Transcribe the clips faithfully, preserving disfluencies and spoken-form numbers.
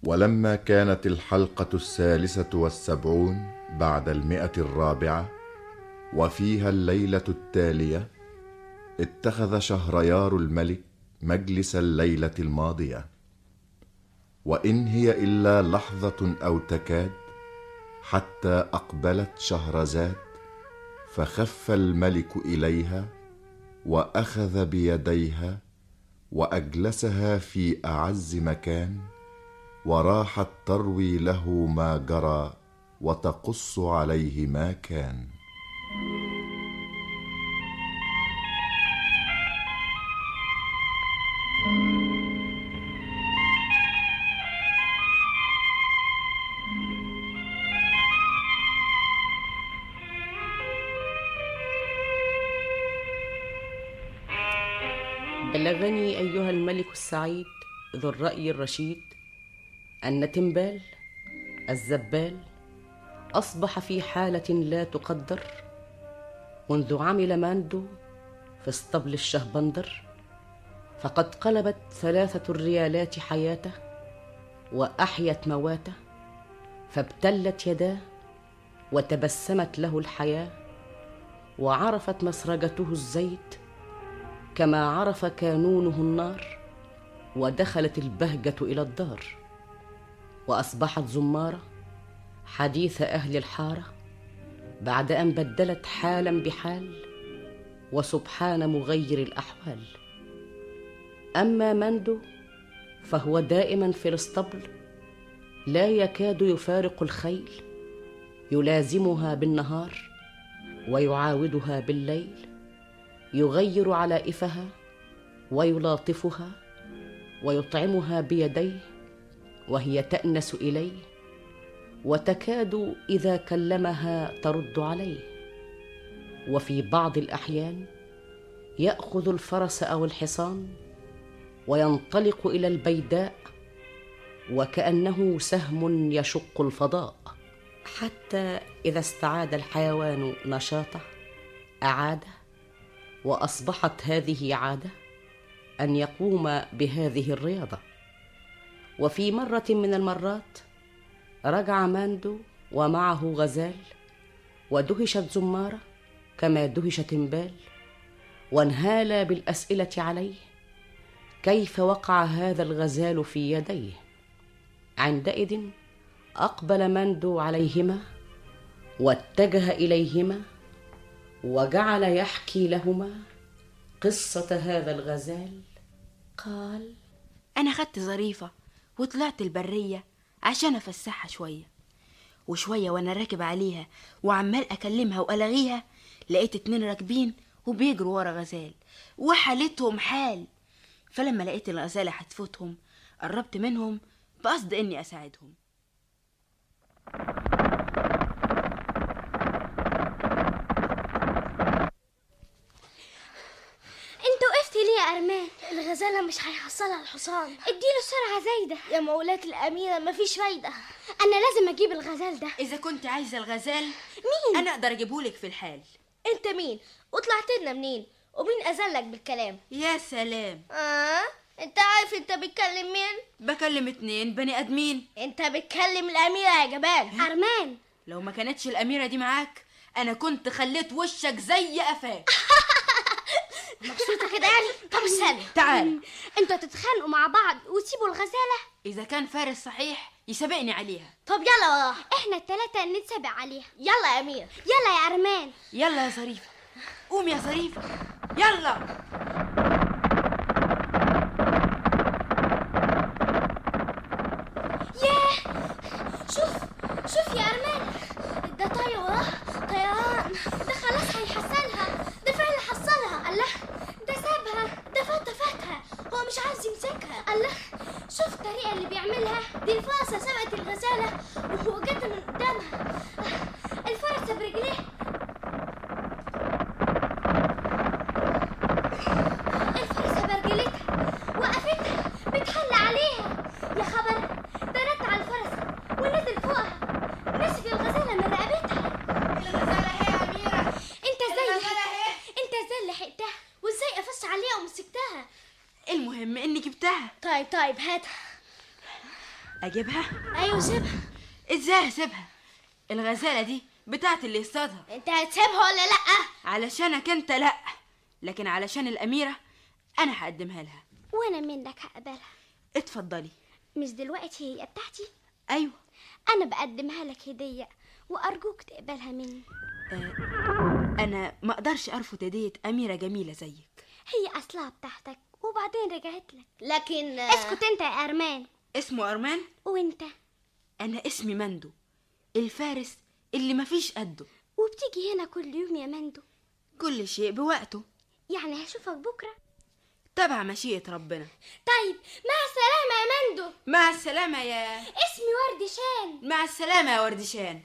ولما كانت الحلقة الثالثة والسبعون بعد المئة الرابعة وفيها الليلة التالية، اتخذ شهريار الملك مجلس الليلة الماضية، وإن هي إلا لحظة أو تكاد حتى أقبلت شهرزاد، فخف الملك إليها وأخذ بيديها وأجلسها في أعز مكان، وراحت تروي له ما جرى وتقص عليه ما كان. بلغني أيها الملك السعيد ذو الرأي الرشيد أن تنبال الزبال أصبح في حالة لا تقدر منذ عمل ماندو في اسطبل الشهبندر، فقد قلبت ثلاثة الريالات حياته وأحيت مواته، فابتلت يداه وتبسمت له الحياة، وعرفت مسرجته الزيت كما عرف كانونه النار، ودخلت البهجة إلى الدار، وأصبحت زمارة حديث أهل الحارة بعد أن بدلت حالا بحال، وسبحان مغير الأحوال. أما ماندو فهو دائما في الاسطبل، لا يكاد يفارق الخيل، يلازمها بالنهار ويعاودها بالليل، يغير علائفها ويلاطفها ويطعمها بيديه وهي تأنس إليه، وتكاد إذا كلمها ترد عليه. وفي بعض الأحيان يأخذ الفرس أو الحصان وينطلق إلى البيداء وكأنه سهم يشق الفضاء، حتى إذا استعاد الحيوان نشاطه أعاده، وأصبحت هذه عادة أن يقوم بهذه الرياضة. وفي مرة من المرات رجع ماندو ومعه غزال، ودهشت زمارة كما دهش تنبال، وانهالا بالأسئلة عليه كيف وقع هذا الغزال في يديه. عندئذ أقبل ماندو عليهما واتجه إليهما وجعل يحكي لهما قصة هذا الغزال. قال: أنا خدت ظريفة وطلعت البرية عشان أفسحها شوية، وشوية وأنا راكب عليها وعمال أكلمها وألغيها، لقيت اتنين راكبين وبيجروا ورا غزال وحالتهم حال. فلما لقيت الغزالة هتفوتهم قربت منهم بقصد إني أساعدهم. ليه يا أرمان؟ الغزالة مش هيحصلها الحصان. اديله سرعة زايدة يا مولاة الأميرة، مفيش فايدة. أنا لازم أجيب الغزال ده. إذا كنت عايزة الغزال مين؟ أنا أقدر أجيبهولك في الحال. أنت مين؟ وطلعت لنا منين؟ ومين أذلك بالكلام؟ يا سلام. آه أنت عارف أنت بتكلم مين؟ بكلم اتنين بني آدمين. أنت بتكلم الأميرة يا جبال. أرمان، لو ما كانتش الأميرة دي معاك أنا كنت خليت وشك زي قفاك. مبسوطة كده يعني؟ طب استنى، تعال. انتوا هتتخانقوا مع بعض وتسيبوا الغزالة؟ إذا كان فارس صحيح يسابقني عليها. طب يلا وراه، احنا التلاتة نتسابق عليها. يلا يا أمير. يلا يا أرمان. يلا يا ظريفة، قوم يا ظريفة، يلا. ياه، شوف شوف يا أرمان، ده طاير وراه طيران، ده خلاص هيحصلها، ده فعلا حصلها. الله، ده سابها، ده فات فاتها، هو مش عايز يمسكها. الله، شوف الطريقة اللي بيعملها دي. الفرسة سبقت الغزالة وهو جت من قدامها، الفرسة برجليه، الفرسة برجلتها وقفتها بتحل عليها. يا خبر، ده نط على الفرسة ونزل فوقها، مسك الغزالة من رقبتها. الغزالة هي يا أميرة. انت ازاي انت ازاي لحقتها وازاي قفشت عليها ومسكتها؟ المهم اني جبتها. طيب طيب هاتها. اجيبها؟ ايوه سيبها. ازاي اسيبها؟ الغزاله دي بتاعت اللي يصطادها. انت هتسيبها ولا لا؟ علشانك انت لا، لكن علشان الاميره انا هقدمها لها. وانا منك هقبلها. اتفضلي. مش دلوقتي هي بتاعتي؟ ايوه. انا بقدمها لك هديه وارجوك تقبلها مني. آه انا ما اقدرش ارفض هديه اميره جميله زيك. هي اصلها بتاعتك وبعدين رجعت لك. لكن اسكت انت يا ارمان. اسمه ارمان؟ وانت؟ انا اسمي مندو، الفارس اللي مفيش قده. وبتيجي هنا كل يوم يا مندو؟ كل شيء بوقته. يعني هشوفك بكره؟ تبع مشيئة ربنا. طيب مع السلامة يا مندو. مع السلامة يا اسمي وردشان. مع السلامة يا وردشان.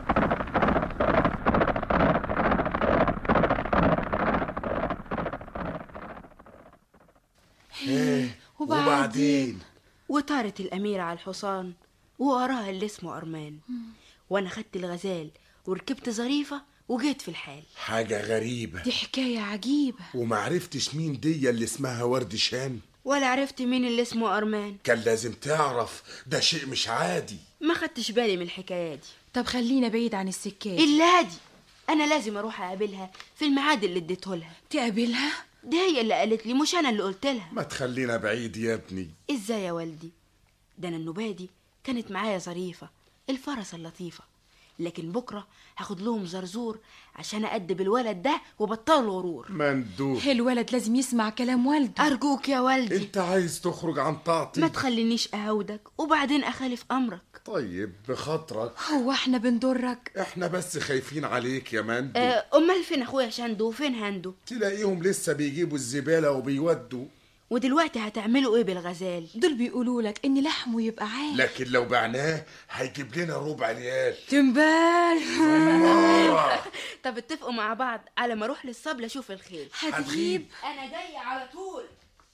ايه وبعدين؟ وطارت الأميرة على الحصان ووراها اللي اسمه أرمان، وأنا خدت الغزال وركبت ظريفة وجيت في الحال. حاجة غريبة، دي حكاية عجيبة. ومعرفتش مين دي اللي اسمها وردشان؟ ولا عرفت مين اللي اسمه أرمان. كان لازم تعرف، ده شيء مش عادي. ما خدتش بالي من الحكاية دي. طب خلينا بعيد عن السكات. إلا دي أنا لازم أروح أقابلها في الميعاد اللي اديته لها. تقابلها؟ دي هي اللي قالت لي، مش أنا اللي قلت لها. ما تخلينا بعيد يا ابني. إزاي يا والدي؟ ده أنا النبادي كانت معايا ظريفة الفرس اللطيفة، لكن بكرة هاخد لهم زرزور عشان أأدب الولد ده وبطل غرور. مندوب، الولد لازم يسمع كلام والده. أرجوك يا والدي. انت عايز تخرج عن طاعتي؟ ما تخلينيش أهودك وبعدين أخالف أمرك. طيب بخاطرك. هو احنا بنضرك؟ احنا بس خايفين عليك يا مندو. أه أمال فين أخويا شندو وفين هندو؟ تلاقيهم لسه بيجيبوا الزبالة وبيودوا. ودلوقتي هتعملوا ايه بالغزال؟ دول بيقولوا لك ان لحمه يبقى عال، لكن لو بعناه هيجيب لنا ربع ريال. تنبال. طب اتفقوا مع بعض على ما اروح للصبل اشوف الخيل. هتغيب؟ انا جايه على طول.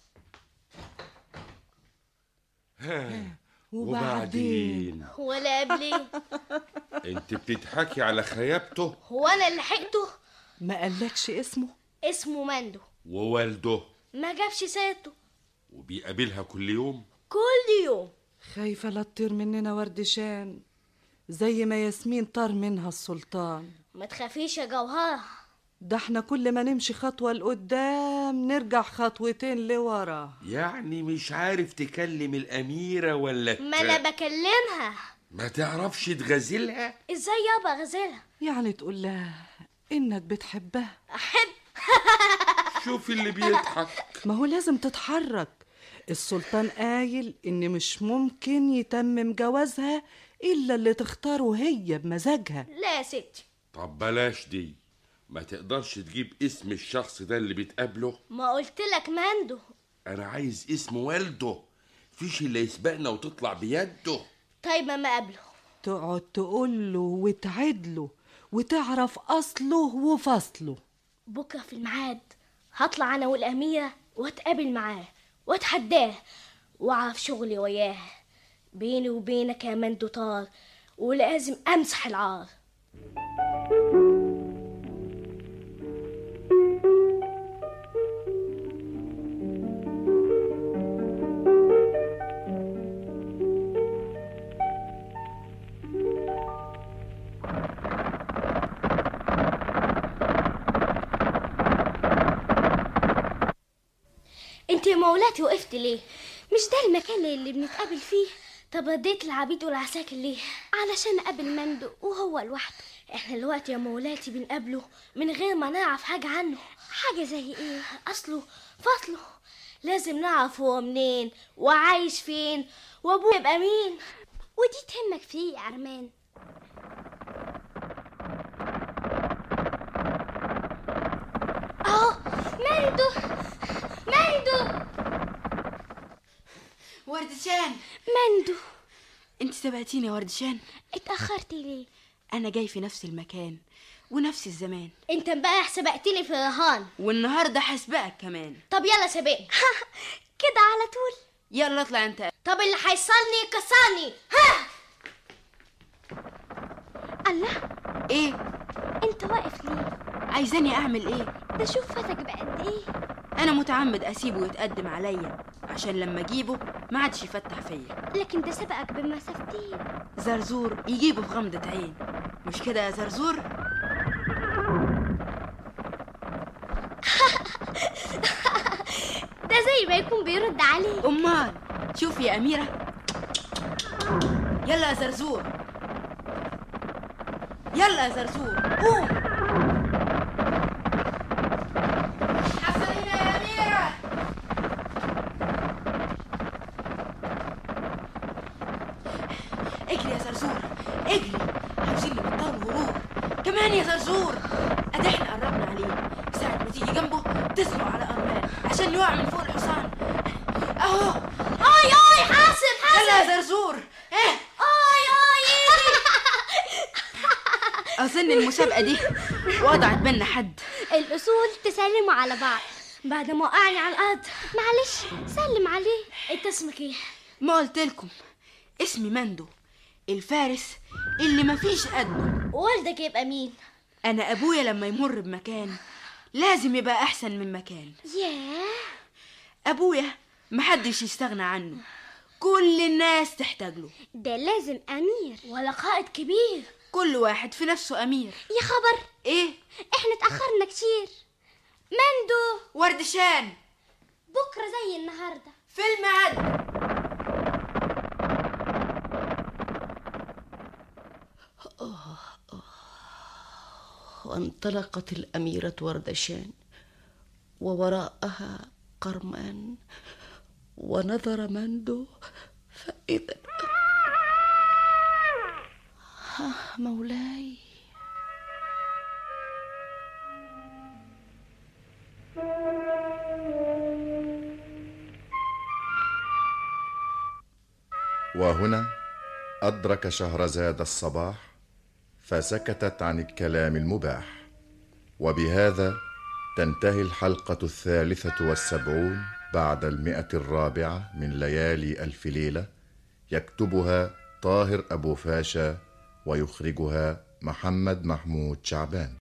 وبعدين؟ ولا قبلي؟ انت بتضحكي على خيابته؟ هو انا اللي لحقته؟ ما قالكش اسمه؟ اسمه مندو. ووالده؟ ما جابش سيرته. وبيقابلها كل يوم؟ كل يوم. خايفة لا تطير مننا وردشان زي ما ياسمين طار منها السلطان. ما تخافيش يا جوهرة، ده احنا كل ما نمشي خطوة لقدام نرجع خطوتين لورا. يعني مش عارف تكلم الأميرة ولا؟ ما انا بكلمها. ما تعرفش تغازلها؟ ازاي يابا غزالها؟ يعني تقول لها انك بتحبها. احب؟ شوف اللي بيضحك. ما هو لازم تتحرك، السلطان قايل ان مش ممكن يتمم جوازها الا اللي تختاره هي بمزاجها. لا يا ستي. طب بلاش دي، ما تقدرش تجيب اسم الشخص ده اللي بتقابله؟ ما قلت لك مندو. انا عايز اسم والده، فيش اللي يسبقنا وتطلع بيده. طيب ما قابله تقعد تقوله وتعدله وتعرف اصله وفصله. بكره في الميعاد هطلع انا والاميره واتقابل معاه واتحداه واعرف شغلي وياه. بيني وبينك يا مندو طار، ولازم امسح العار. انت يا مولاتي وقفت ليه؟ مش ده المكان اللي بنتقابل فيه؟ طب رديت العبيد والعساكر ليه؟ علشان اقابل مندو وهو لوحده. احنا دلوقتي يا مولاتي بنقابله من غير ما نعرف حاجه عنه. حاجه زي ايه؟ اصله فصله لازم نعرف هو منين وعايش فين وابوه يبقى مين. ودي تهمك فيه يا ارمان. اهو مندو مندو. وردشان. مندو، انت سبقتيني يا وردشان. اتأخرتي ليه؟ انا جاي في نفس المكان ونفس الزمان. انت امبارح سبقتني في الرهان والنهارده هسبقك كمان. طب يلا سابقني. كده على طول؟ يلا اطلع انت. طب اللي هيصلني يكسرني. ها الله، ايه انت واقف ليه؟ عايزاني اعمل ايه؟ ده شوف فاتك بقد ايه. انا متعمد اسيبه يتقدم عليا عشان لما اجيبه ما عادش يفتح فيا. لكن ده سبقك بمسافتين. زرزور يجيبه في غمضة عين، مش كده يا زرزور؟ ده زي ما يكون بيرد عليه. أمال شوف يا أميرة، يلا يا زرزور، يلا يا زرزور قوم. حصلينا يا أميرة. اجري يا زرزور اجري، عاوزين نبطل هروب كمان يا زرزور. ادي احنا قربنا عليه، ساعة ما تيجي جنبه تزنق على أرمان عشان يقع من فوق الحصان. اهو. اي اي حاسب حاسب. يلا يا زرزور. ايه اي اي اظن المسابقة دي وضعت بينا حد. الاصول تسلموا على بعض بعد ما وقعني على الارض. معلش سلم عليه. انت اسمك ايه؟ ما قلت لكم اسمي مندو، الفارس اللي مفيش قده. والدك يبقى مين؟ انا ابويا لما يمر بمكان لازم يبقى احسن من مكان. ياه، ابويا محدش يستغنى عنه، كل الناس تحتاج له. ده لازم امير ولا قائد كبير. كل واحد في نفسه امير. يا خبر، ايه؟ احنا اتأخرنا كتير. مندو، وردشان بكرة زي النهاردة في الميعاد. وانطلقت الأميرة وردشان ووراءها قرمان، ونظر مندو فإذا ها مولاي. وهنا أدرك شهرزاد الصباح فسكتت عن الكلام المباح. وبهذا تنتهي الحلقة الثالثة والسبعون بعد المئة الرابعة من ليالي ألف ليلة، يكتبها طاهر أبو فاشا ويخرجها محمد محمود شعبان.